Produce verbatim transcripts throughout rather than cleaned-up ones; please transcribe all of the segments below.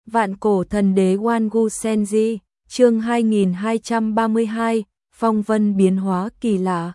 Vạn cổ thần đế Wangu Senji, chương hai nghìn hai trăm ba mươi hai, phong vân biến hóa kỳ lạ.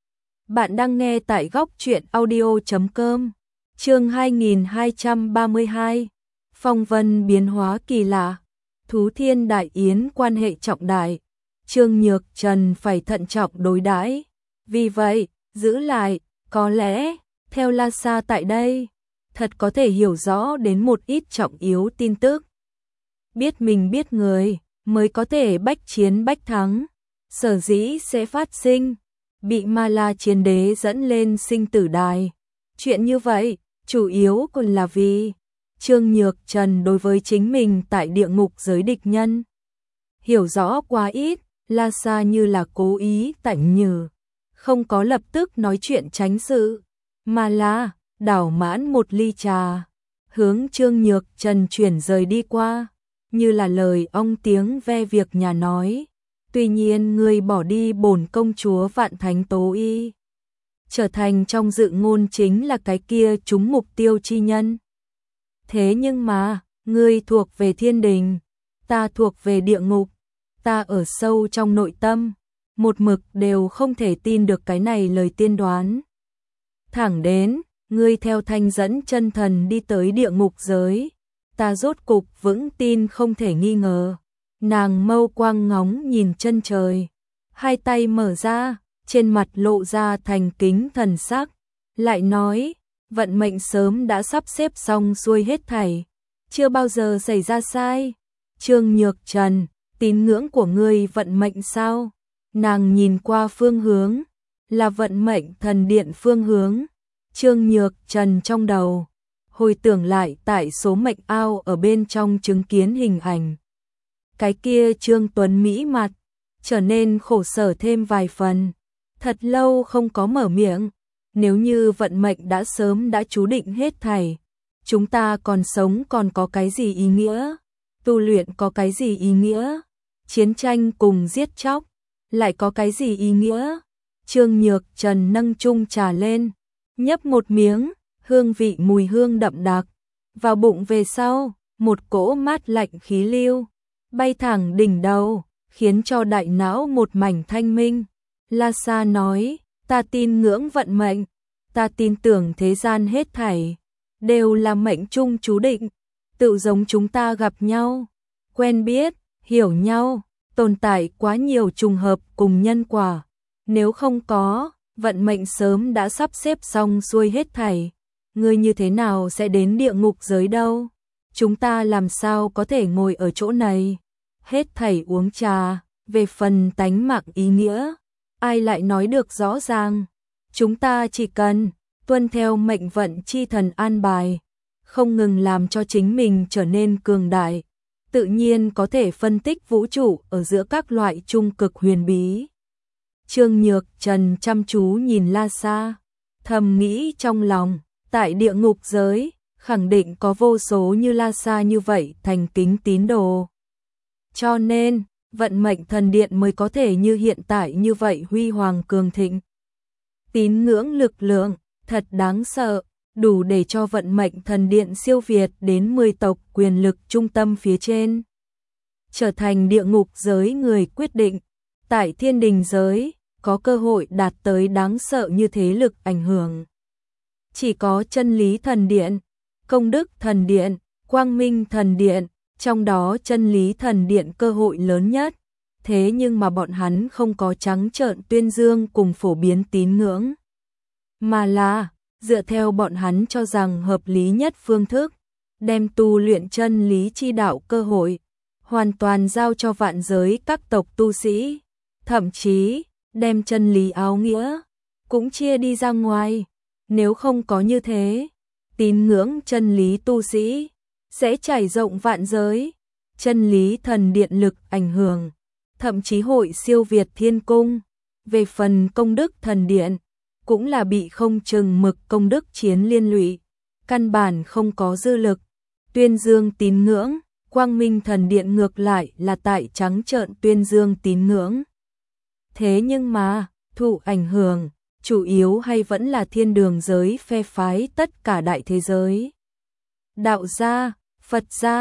Bạn đang nghe tại góc truyện audio chấm com, chương hai nghìn hai trăm ba mươi hai, phong vân biến hóa kỳ lạ. Thú Thiên Đại Yến quan hệ trọng đại, Trương Nhược Trần phải thận trọng đối đãi. Vì vậy, giữ lại, có lẽ, theo Lhasa tại đây, thật có thể hiểu rõ đến một ít trọng yếu tin tức. Biết mình biết người, mới có thể bách chiến bách thắng. Sở dĩ sẽ phát sinh, bị Ma La Chiến Đế dẫn lên sinh tử đài. Chuyện như vậy, chủ yếu còn là vì Trương Nhược Trần đối với chính mình tại địa ngục giới địch nhân hiểu rõ quá ít, Lhasa như là cố ý tảnh nhừ, không có lập tức nói chuyện tránh sự, mà là đảo mãn một ly trà, hướng Trương Nhược Trần chuyển rời đi qua, như là lời ong tiếng ve việc nhà nói. Tuy nhiên người bỏ đi bổn công chúa Vạn Thánh Tố Y, trở thành trong dự ngôn chính là cái kia trúng mục tiêu chi nhân. Thế nhưng mà, ngươi thuộc về thiên đình, ta thuộc về địa ngục, ta ở sâu trong nội tâm, một mực đều không thể tin được cái này lời tiên đoán. Thẳng đến, ngươi theo thanh dẫn chân thần đi tới địa ngục giới, ta rốt cục vững tin không thể nghi ngờ. Nàng mâu quang ngóng nhìn chân trời, hai tay mở ra, trên mặt lộ ra thành kính thần sắc, lại nói, vận mệnh sớm đã sắp xếp xong xuôi hết thảy, chưa bao giờ xảy ra sai. Trương Nhược Trần, tín ngưỡng của ngươi vận mệnh sao? Nàng nhìn qua phương hướng, là vận mệnh thần điện phương hướng. Trương Nhược Trần trong đầu, hồi tưởng lại tại số mệnh ao ở bên trong chứng kiến hình ảnh. Cái kia Trương Tuấn Mỹ mặt, trở nên khổ sở thêm vài phần. Thật lâu không có mở miệng, nếu như vận mệnh đã sớm đã chú định hết thảy, chúng ta còn sống còn có cái gì ý nghĩa? Tu luyện có cái gì ý nghĩa? Chiến tranh cùng giết chóc, lại có cái gì ý nghĩa? Trương Nhược Trần nâng chung trà lên, nhấp một miếng, hương vị mùi hương đậm đặc, vào bụng về sau, một cỗ mát lạnh khí lưu bay thẳng đỉnh đầu, khiến cho đại não một mảnh thanh minh. Lhasa nói, ta tin ngưỡng vận mệnh, ta tin tưởng thế gian hết thảy đều là mệnh chung chú định, tự giống chúng ta gặp nhau, quen biết, hiểu nhau, tồn tại quá nhiều trùng hợp cùng nhân quả. Nếu không có, vận mệnh sớm đã sắp xếp xong xuôi hết thảy. Ngươi như thế nào sẽ đến địa ngục giới đâu? Chúng ta làm sao có thể ngồi ở chỗ này, hết thảy uống trà, về phần tánh mạng ý nghĩa, ai lại nói được rõ ràng. Chúng ta chỉ cần tuân theo mệnh vận chi thần an bài, không ngừng làm cho chính mình trở nên cường đại, tự nhiên có thể phân tích vũ trụ ở giữa các loại trung cực huyền bí. Trương Nhược Trần chăm chú nhìn Lhasa, thầm nghĩ trong lòng, tại địa ngục giới, khẳng định có vô số như Lhasa như vậy thành kính tín đồ. Cho nên, vận mệnh thần điện mới có thể như hiện tại như vậy huy hoàng cường thịnh. Tín ngưỡng lực lượng, thật đáng sợ, đủ để cho vận mệnh thần điện siêu việt đến mười tộc quyền lực trung tâm phía trên. Trở thành địa ngục giới người quyết định, tại thiên đình giới, có cơ hội đạt tới đáng sợ như thế lực ảnh hưởng. Chỉ có chân lý thần điện, công đức thần điện, quang minh thần điện, trong đó chân lý thần điện cơ hội lớn nhất. Thế nhưng mà bọn hắn không có trắng trợn tuyên dương cùng phổ biến tín ngưỡng, mà là dựa theo bọn hắn cho rằng hợp lý nhất phương thức, đem tu luyện chân lý chi đạo cơ hội hoàn toàn giao cho vạn giới các tộc tu sĩ, thậm chí đem chân lý áo nghĩa cũng chia đi ra ngoài. Nếu không có như thế, tín ngưỡng chân lý tu sĩ sẽ trải rộng vạn giới, chân lý thần điện lực ảnh hưởng, thậm chí hội siêu việt thiên cung. Về phần công đức thần điện, cũng là bị không chừng mực công đức chiến liên lụy, căn bản không có dư lực. Tuyên dương tín ngưỡng, quang minh thần điện ngược lại là tại trắng trợn tuyên dương tín ngưỡng. Thế nhưng mà, thụ ảnh hưởng, chủ yếu hay vẫn là thiên đường giới phe phái tất cả đại thế giới. Đạo gia, Phật gia,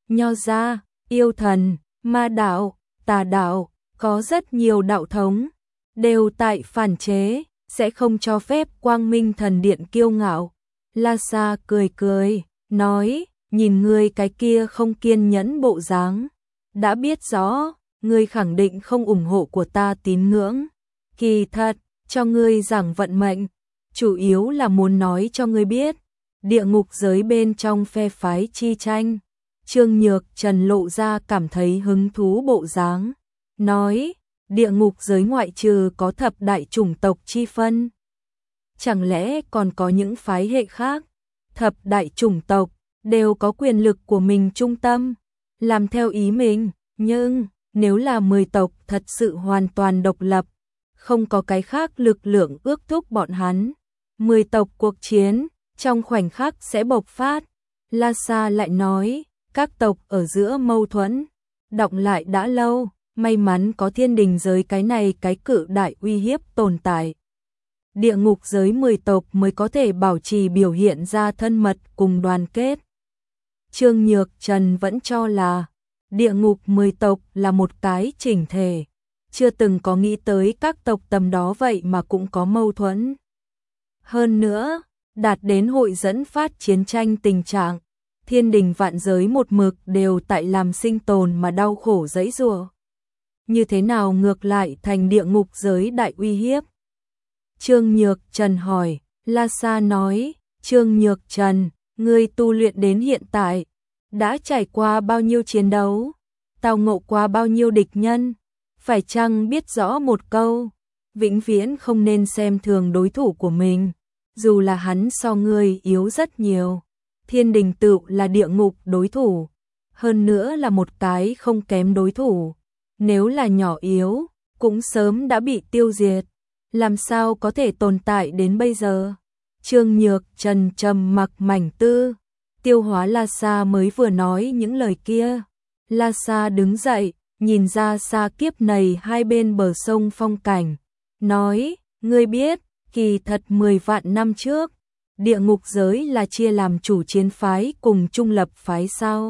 Nho gia, yêu thần, ma đạo, tà đạo, có rất nhiều đạo thống, đều tại phản chế, sẽ không cho phép Quang Minh Thần Điện kiêu ngạo. La Sa cười cười, nói, nhìn ngươi cái kia không kiên nhẫn bộ dáng, đã biết rõ, ngươi khẳng định không ủng hộ của ta tín ngưỡng. Kỳ thật, cho ngươi giảng vận mệnh, chủ yếu là muốn nói cho ngươi biết, địa ngục giới bên trong phe phái chi tranh. Trương Nhược Trần lộ ra cảm thấy hứng thú bộ dáng, nói, địa ngục giới ngoại trừ có thập đại chủng tộc chi phân, chẳng lẽ còn có những phái hệ khác? Thập đại chủng tộc đều có quyền lực của mình trung tâm, làm theo ý mình, nhưng nếu là mười tộc thật sự hoàn toàn độc lập, không có cái khác lực lượng ước thúc bọn hắn, mười tộc cuộc chiến trong khoảnh khắc sẽ bộc phát. La Sa lại nói, các tộc ở giữa mâu thuẫn đọng lại đã lâu, may mắn có thiên đình giới cái này cái cự đại uy hiếp tồn tại, địa ngục giới mười tộc mới có thể bảo trì biểu hiện ra thân mật cùng đoàn kết. Trương Nhược Trần vẫn cho là địa ngục mười tộc là một cái chỉnh thể, chưa từng có nghĩ tới các tộc tầm đó vậy mà cũng có mâu thuẫn. Hơn nữa, đạt đến hội dẫn phát chiến tranh tình trạng, thiên đình vạn giới một mực đều tại làm sinh tồn mà đau khổ giãy giụa. Như thế nào ngược lại thành địa ngục giới đại uy hiếp? Trương Nhược Trần hỏi. La Sa nói, Trương Nhược Trần, ngươi tu luyện đến hiện tại, đã trải qua bao nhiêu chiến đấu, tao ngộ qua bao nhiêu địch nhân, phải chăng biết rõ một câu, vĩnh viễn không nên xem thường đối thủ của mình, dù là hắn so ngươi yếu rất nhiều. Thiên đình tự là địa ngục đối thủ, hơn nữa là một cái không kém đối thủ, nếu là nhỏ yếu, cũng sớm đã bị tiêu diệt, làm sao có thể tồn tại đến bây giờ? Trương Nhược Trần trầm mặc mảnh tư, tiêu hóa La Sa mới vừa nói những lời kia. La Sa đứng dậy, nhìn ra xa kiếp này hai bên bờ sông phong cảnh, nói, ngươi biết, kỳ thật mười vạn năm trước, địa ngục giới là chia làm chủ chiến phái cùng trung lập phái sao?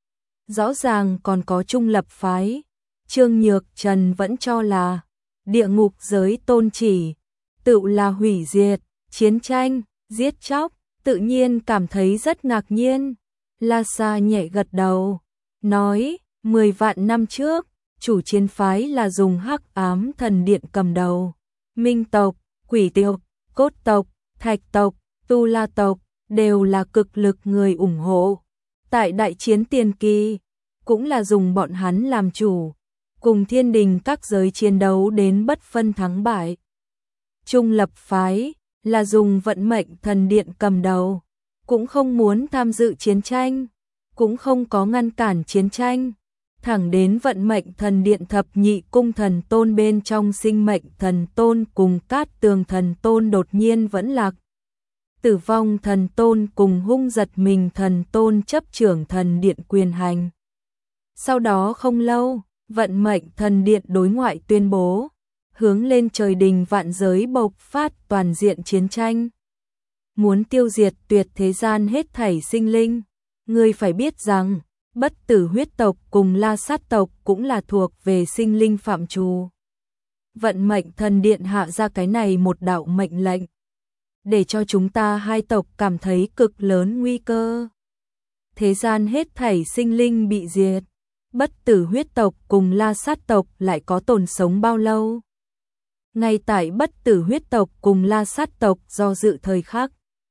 Rõ ràng còn có trung lập phái. Trương Nhược Trần vẫn cho là địa ngục giới tôn chỉ tự là hủy diệt, chiến tranh, giết chóc, tự nhiên cảm thấy rất ngạc nhiên. La Sa nhẹ gật đầu, nói, mười vạn năm trước, chủ chiến phái là dùng Hắc Ám Thần Điện cầm đầu, Minh tộc, Quỷ tộc, Cốt tộc, Thạch tộc, Tu La tộc đều là cực lực người ủng hộ. Tại đại chiến tiền kỳ, cũng là dùng bọn hắn làm chủ, cùng thiên đình các giới chiến đấu đến bất phân thắng bại. Trung lập phái là dùng Vận Mệnh Thần Điện cầm đầu, cũng không muốn tham dự chiến tranh, cũng không có ngăn cản chiến tranh, thẳng đến Vận Mệnh Thần Điện thập nhị cung thần tôn bên trong Sinh Mệnh Thần Tôn cùng Cát Tường Thần Tôn đột nhiên vẫn lạc. Tử Vong Thần Tôn cùng Hung Giật Mình Thần Tôn chấp trưởng thần điện quyền hành. Sau đó không lâu, Vận Mệnh Thần Điện đối ngoại tuyên bố, hướng lên trời đình vạn giới bộc phát toàn diện chiến tranh. Muốn tiêu diệt tuyệt thế gian hết thảy sinh linh, ngươi phải biết rằng, Bất Tử huyết tộc cùng La Sát tộc cũng là thuộc về sinh linh phạm trù. Vận Mệnh Thần Điện hạ ra cái này một đạo mệnh lệnh, để cho chúng ta hai tộc cảm thấy cực lớn nguy cơ. Thế gian hết thảy sinh linh bị diệt, Bất Tử huyết tộc cùng La Sát tộc lại có tồn sống bao lâu? Ngay tại Bất Tử huyết tộc cùng La Sát tộc do dự thời khắc,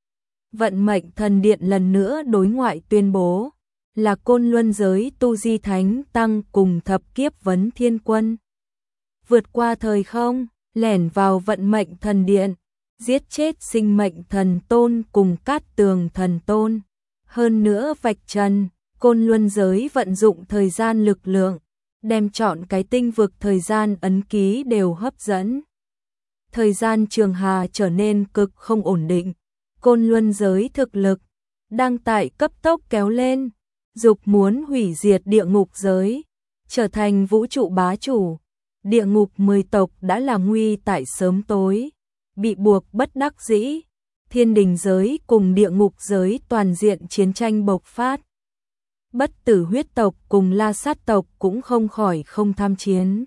Vận Mệnh Thần Điện lần nữa đối ngoại tuyên bố, là Côn Luân giới Tu Di Thánh Tăng cùng thập kiếp vấn thiên quân vượt qua thời không, lẻn vào Vận Mệnh Thần Điện, giết chết Sinh Mệnh Thần Tôn cùng Cát Tường Thần Tôn. Hơn nữa vạch trần, Côn Luân giới vận dụng thời gian lực lượng, đem chọn cái tinh vực thời gian ấn ký đều hấp dẫn. Thời gian trường hà trở nên cực không ổn định, Côn Luân giới thực lực đang tại cấp tốc kéo lên, dục muốn hủy diệt địa ngục giới, trở thành vũ trụ bá chủ. Địa ngục mười tộc đã là nguy tại sớm tối, bị buộc bất đắc dĩ, thiên đình giới cùng địa ngục giới toàn diện chiến tranh bộc phát. Bất Tử huyết tộc cùng La Sát tộc cũng không khỏi không tham chiến.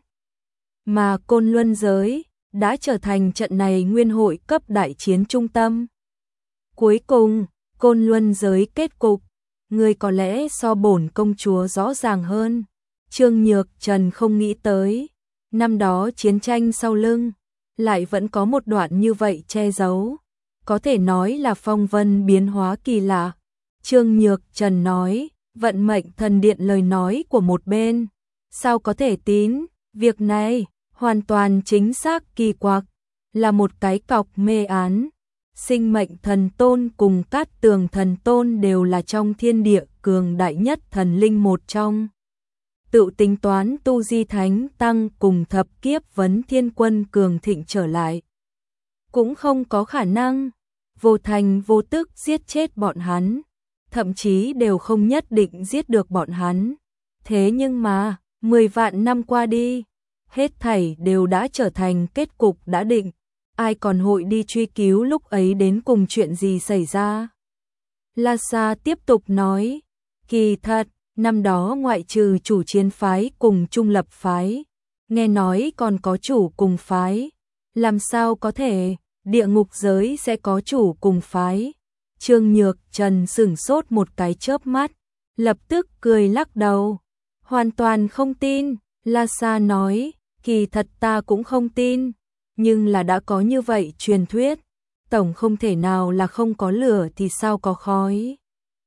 Mà Côn Luân giới đã trở thành trận này nguyên hội cấp đại chiến trung tâm. Cuối cùng, Côn Luân giới kết cục, người có lẽ so bổn công chúa rõ ràng hơn. Trương Nhược Trần không nghĩ tới, năm đó chiến tranh sau lưng, lại vẫn có một đoạn như vậy che giấu. Có thể nói là phong vân biến hóa kỳ lạ. Trương Nhược Trần nói, vận mệnh thần điện lời nói của một bên. Sao có thể tín, việc này, hoàn toàn chính xác kỳ quặc, là một cái cọc mê án. Sinh mệnh thần tôn cùng Cát Tường thần tôn đều là trong thiên địa cường đại nhất thần linh một trong. Tự tính toán tu di thánh tăng cùng thập kiếp vấn thiên quân cường thịnh trở lại. Cũng không có khả năng, vô thành vô tức giết chết bọn hắn, thậm chí đều không nhất định giết được bọn hắn. Thế nhưng mà, mười vạn năm qua đi, hết thảy đều đã trở thành kết cục đã định. Ai còn hội đi truy cứu lúc ấy đến cùng chuyện gì xảy ra? La Sa tiếp tục nói, kỳ thật, năm đó ngoại trừ chủ chiến phái cùng trung lập phái, nghe nói còn có chủ cùng phái. Làm sao có thể, địa ngục giới sẽ có chủ cùng phái? Trương Nhược Trần sửng sốt một cái chớp mắt, lập tức cười lắc đầu. Hoàn toàn không tin, La Sa nói, kỳ thật ta cũng không tin. Nhưng là đã có như vậy truyền thuyết, tổng không thể nào là không có lửa thì sao có khói.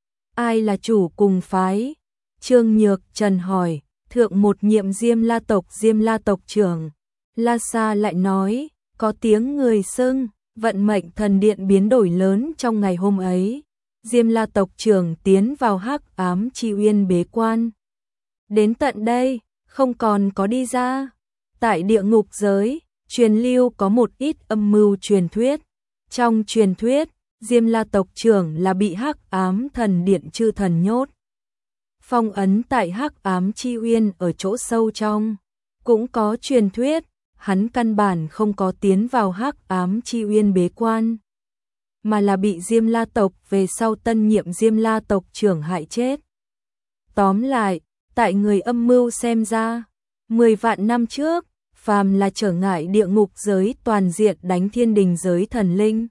Ai là chủ cùng phái? Trương Nhược Trần hỏi, thượng một nhiệm Diêm La tộc Diêm La tộc trưởng. La Sa lại nói, có tiếng người xưng, vận mệnh thần điện biến đổi lớn trong ngày hôm ấy. Diêm La tộc trưởng tiến vào hắc ám chi uyên bế quan. Đến tận đây, không còn có đi ra. Tại địa ngục giới, truyền lưu có một ít âm mưu truyền thuyết. Trong truyền thuyết, Diêm La tộc trưởng là bị hắc ám thần điện chư thần nhốt. Phong ấn tại hắc ám chi uyên ở chỗ sâu trong. Cũng có truyền thuyết, hắn căn bản không có tiến vào hắc ám chi uyên bế quan, mà là bị Diêm La tộc về sau tân nhiệm Diêm La tộc trưởng hại chết. Tóm lại, tại người âm mưu xem ra, mười vạn năm trước, phàm là trở ngại địa ngục giới toàn diện đánh thiên đình giới thần linh,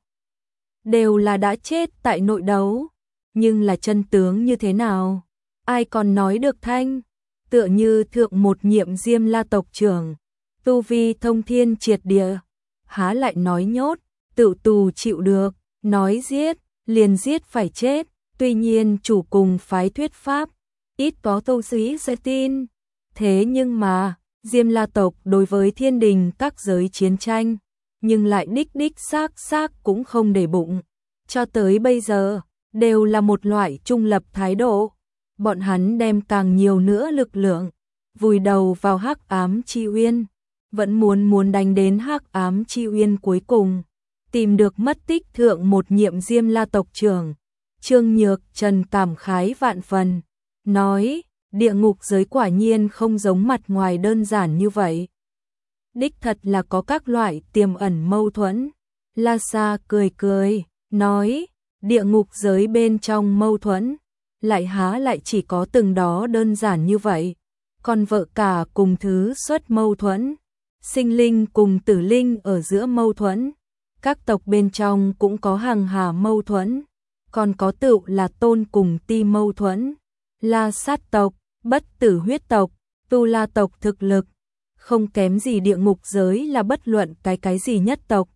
đều là đã chết tại nội đấu. Nhưng là chân tướng như thế nào? Ai còn nói được thanh? Tựa như thượng một nhiệm Diêm La tộc trưởng, tu vi thông thiên triệt địa, há lại nói nhốt, tự tù chịu được, nói giết, liền giết phải chết. Tuy nhiên chủ cùng phái thuyết pháp, ít có tu sĩ sẽ tin. Thế nhưng mà, Diêm La tộc đối với thiên đình các giới chiến tranh, nhưng lại đích đích xác xác cũng không để bụng. Cho tới bây giờ, đều là một loại trung lập thái độ. Bọn hắn đem càng nhiều nữa lực lượng, vùi đầu vào hắc ám chi uyên, vẫn muốn muốn đánh đến hắc ám chi uyên cuối cùng, tìm được mất tích thượng một nhiệm Diêm La tộc trưởng. Trương Nhược Trần cảm khái vạn phần, nói, địa ngục giới quả nhiên không giống mặt ngoài đơn giản như vậy. Đích thật là có các loại tiềm ẩn mâu thuẫn. La Sa cười cười, nói, địa ngục giới bên trong mâu thuẫn, lại há lại chỉ có từng đó đơn giản như vậy. Còn vợ cả cùng thứ xuất mâu thuẫn, sinh linh cùng tử linh ở giữa mâu thuẫn, các tộc bên trong cũng có hàng hà mâu thuẫn, còn có tựu là tôn cùng ti mâu thuẫn. La Sát tộc, Bất Tử huyết tộc, Tu La tộc thực lực, không kém gì địa ngục giới là bất luận cái cái gì nhất tộc.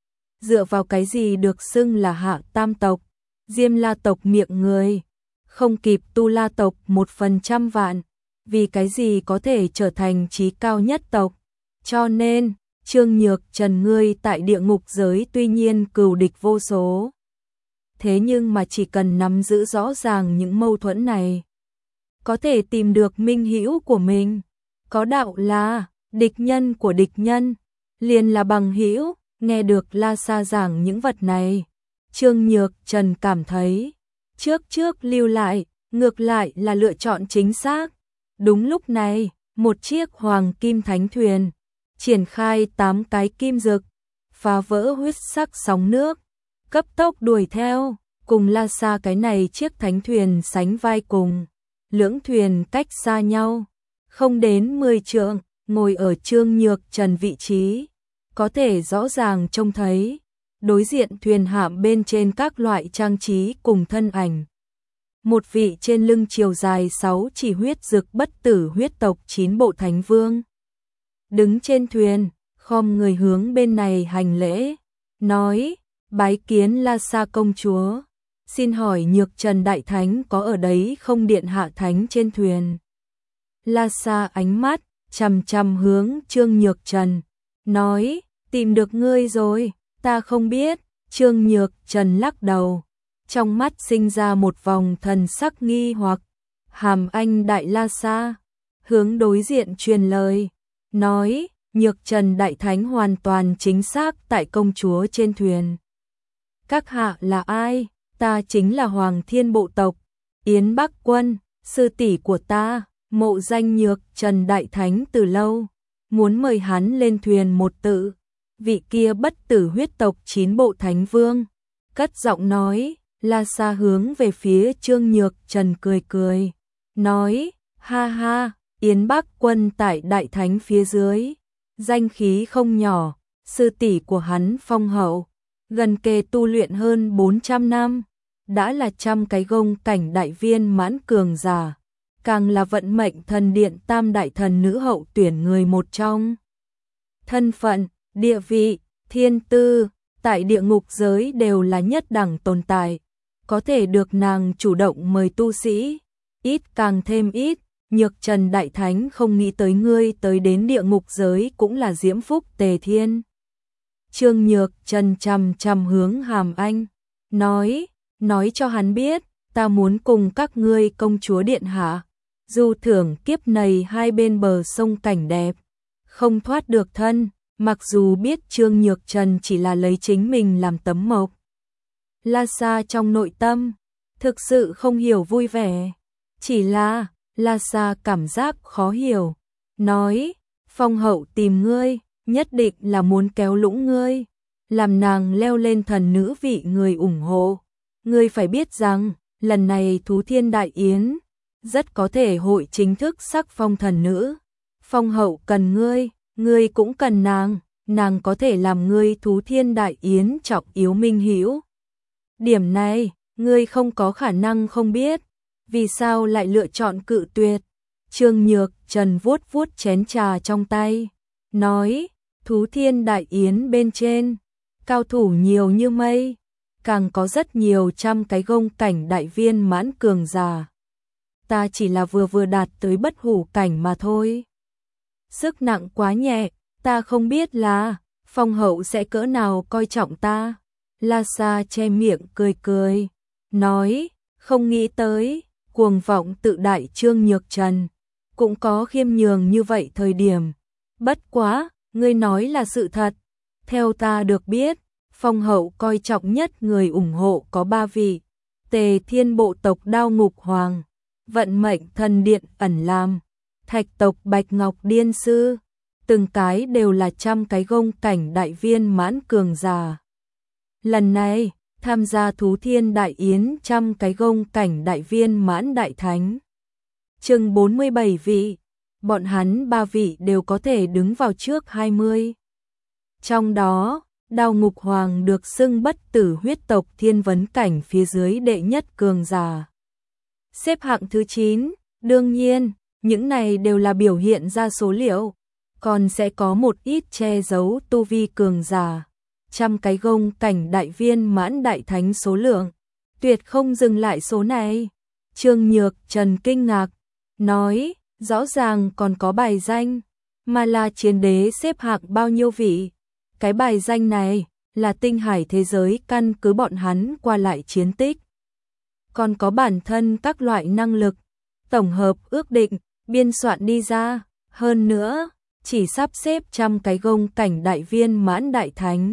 Dựa vào cái gì được xưng là hạ tam tộc? Diêm La tộc miệng người, không kịp Tu La tộc một phần trăm vạn, vì cái gì có thể trở thành chí cao nhất tộc? Cho nên, Trương Nhược Trần ngươi tại địa ngục giới tuy nhiên cừu địch vô số. Thế nhưng mà chỉ cần nắm giữ rõ ràng những mâu thuẫn này, có thể tìm được minh hữu của mình. Có đạo là, địch nhân của địch nhân, liền là bằng hữu. Nghe được La Sa giảng những vật này, Trương Nhược Trần cảm thấy, trước trước lưu lại, ngược lại là lựa chọn chính xác. Đúng lúc này, một chiếc hoàng kim thánh thuyền, triển khai tám cái kim rực, phá vỡ huyết sắc sóng nước, cấp tốc đuổi theo, cùng La Sa cái này chiếc thánh thuyền sánh vai cùng. lưỡng thuyền cách xa nhau, không đến mười trượng, ngồi ở Trương Nhược Trần vị trí, có thể rõ ràng trông thấy, đối diện thuyền hạm bên trên các loại trang trí cùng thân ảnh. Một vị trên lưng chiều dài sáu chỉ huyết dực bất tử huyết tộc chín bộ thánh vương. Đứng trên thuyền, khom người hướng bên này hành lễ, nói, bái kiến La Sa công chúa, xin hỏi Nhược Trần đại thánh có ở đấy không điện hạ thánh trên thuyền. La Sa ánh mắt, chằm chằm hướng Trương Nhược Trần, nói, tìm được ngươi rồi, ta không biết, Trương Nhược Trần lắc đầu, trong mắt sinh ra một vòng thần sắc nghi hoặc, hàm anh đại La Sa, hướng đối diện truyền lời, nói, Nhược Trần đại thánh hoàn toàn chính xác tại công chúa trên thuyền. Các hạ là ai? Ta chính là Hoàng Thiên bộ tộc, Yến Bắc Quân, sư tỷ của ta, mộ danh Nhược Trần đại thánh từ lâu, muốn mời hắn lên thuyền một tự. Vị kia bất tử huyết tộc chín bộ thánh vương, cất giọng nói, La Sa hướng về phía Trương Nhược Trần cười cười, nói, ha ha, Yến Bắc Quân tại đại thánh phía dưới, danh khí không nhỏ, sư tỷ của hắn phong hậu, gần kề tu luyện hơn bốn trăm năm, đã là trăm cái gông cảnh đại viên mãn cường giả, càng là vận mệnh thần điện tam đại thần nữ hậu tuyển người một trong. Thân phận, địa vị, thiên tư, tại địa ngục giới đều là nhất đẳng tồn tại, có thể được nàng chủ động mời tu sĩ, ít càng thêm ít, Nhược Trần đại thánh không nghĩ tới ngươi tới đến địa ngục giới cũng là diễm phúc tề thiên. Trương Nhược Trần chằm chằm hướng Hàm Anh, nói, nói cho hắn biết, ta muốn cùng các ngươi công chúa điện hạ, dù thưởng kiếp này hai bên bờ sông cảnh đẹp, không thoát được thân, mặc dù biết Trương Nhược Trần chỉ là lấy chính mình làm tấm mộc. La Sa trong nội tâm, thực sự không hiểu vui vẻ, chỉ là, La Sa cảm giác khó hiểu, nói, phong hậu tìm ngươi, nhất định là muốn kéo lũng ngươi, làm nàng leo lên thần nữ vị người ủng hộ. Ngươi phải biết rằng, lần này Thú Thiên Đại Yến, rất có thể hội chính thức sắc phong thần nữ. Phong hậu cần ngươi, ngươi cũng cần nàng, nàng có thể làm ngươi Thú Thiên Đại Yến trọng yếu minh hữu. Điểm này, ngươi không có khả năng không biết, vì sao lại lựa chọn cự tuyệt. Trương Nhược Trần vuốt vuốt chén trà trong tay, nói, Thú Thiên Đại Yến bên trên, cao thủ nhiều như mây, càng có rất nhiều trăm cái gông cảnh đại viên mãn cường giả. Ta chỉ là vừa vừa đạt tới bất hủ cảnh mà thôi. Sức nặng quá nhẹ, ta không biết là phong hậu sẽ cỡ nào coi trọng ta. La Sa che miệng cười cười, nói, không nghĩ tới, cuồng vọng tự đại Trương Nhược Trần, cũng có khiêm nhường như vậy thời điểm. Bất quá, ngươi nói là sự thật. Theo ta được biết, phong hậu coi trọng nhất người ủng hộ có ba vị, Tề Thiên bộ tộc Đao Ngục Hoàng, Vận Mệnh Thần Điện Ẩn Lam, Thạch tộc Bạch Ngọc Điên Sư, từng cái đều là trăm cái gông cảnh đại viên mãn cường giả. Lần này, tham gia Thú Thiên Đại Yến trăm cái gông cảnh đại viên mãn đại thánh. Chừng bốn mươi bảy vị, bọn hắn ba vị đều có thể đứng vào trước hai mươi. Trong đó, Đao Ngục Hoàng được xưng bất tử huyết tộc thiên vấn cảnh phía dưới đệ nhất cường giả. Xếp hạng thứ chín, đương nhiên, những này đều là biểu hiện ra số liệu, còn sẽ có một ít che giấu tu vi cường giả. Trăm cái gông cảnh đại viên mãn đại thánh số lượng, tuyệt không dừng lại số này. Trương Nhược Trần kinh ngạc, nói, rõ ràng còn có bài danh, mà là chiến đế xếp hạng bao nhiêu vị. Cái bài danh này là tinh hải thế giới căn cứ bọn hắn qua lại chiến tích. Còn có bản thân các loại năng lực, tổng hợp ước định, biên soạn đi ra, hơn nữa, chỉ sắp xếp trăm cái gông cảnh đại viên mãn đại thánh.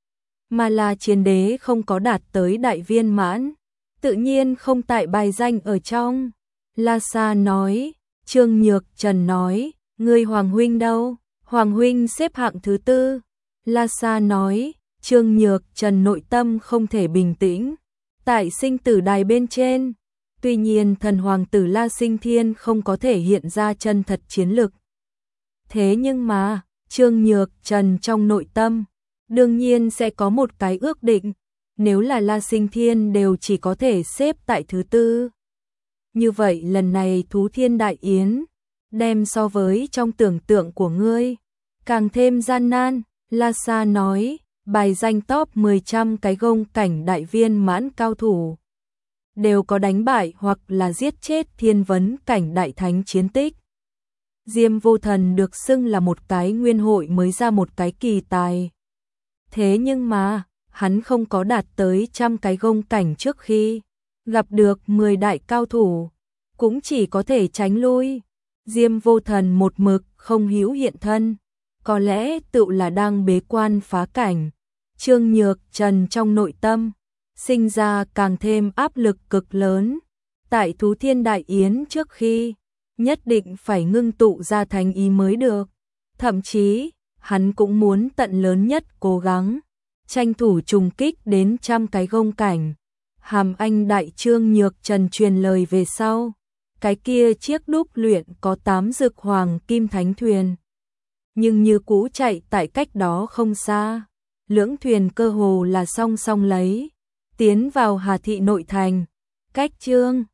Mà là chiến đế không có đạt tới đại viên mãn, tự nhiên không tại bài danh ở trong. La Sa nói, Trương Nhược Trần nói, người Hoàng huynh đâu? Hoàng huynh xếp hạng thứ tư. La Sa nói, Trương Nhược Trần nội tâm không thể bình tĩnh. Tại sinh tử đài bên trên, Tuy nhiên thần hoàng tử La Sinh Thiên không có thể hiện ra chân thật chiến lực. Thế nhưng mà, Trương Nhược Trần trong nội tâm, đương nhiên sẽ có một cái ước định, nếu là La Sinh Thiên đều chỉ có thể xếp tại thứ tư. Như vậy lần này Thú Thiên Đại Yến, đem so với trong tưởng tượng của ngươi, càng thêm gian nan, La Sa nói, bài danh top mười trăm cái gông cảnh đại viên mãn cao thủ. Đều có đánh bại hoặc là giết chết thiên vấn cảnh đại thánh chiến tích. Diêm Vô Thần được xưng là một cái nguyên hội mới ra một cái kỳ tài. Thế nhưng mà, hắn không có đạt tới trăm cái gông cảnh trước khi gặp được mười đại cao thủ, cũng chỉ có thể tránh lui. Diêm Vô Thần một mực không hữu hiện thân, có lẽ tự là đang bế quan phá cảnh. Trương Nhược Trần trong nội tâm sinh ra càng thêm áp lực cực lớn. Tại Thú Thiên Đại Yến trước khi, nhất định phải ngưng tụ ra thành ý mới được. Thậm chí, hắn cũng muốn tận lớn nhất cố gắng, tranh thủ trùng kích đến trăm cái gông cảnh. Hàm Anh Đại Trương Nhược Trần truyền lời về sau, cái kia chiếc đúc luyện có tám dực hoàng kim thánh thuyền. Nhưng như cũ chạy tại cách đó không xa, lưỡng thuyền cơ hồ là song song lấy, tiến vào Hà Thị nội thành, cách Trương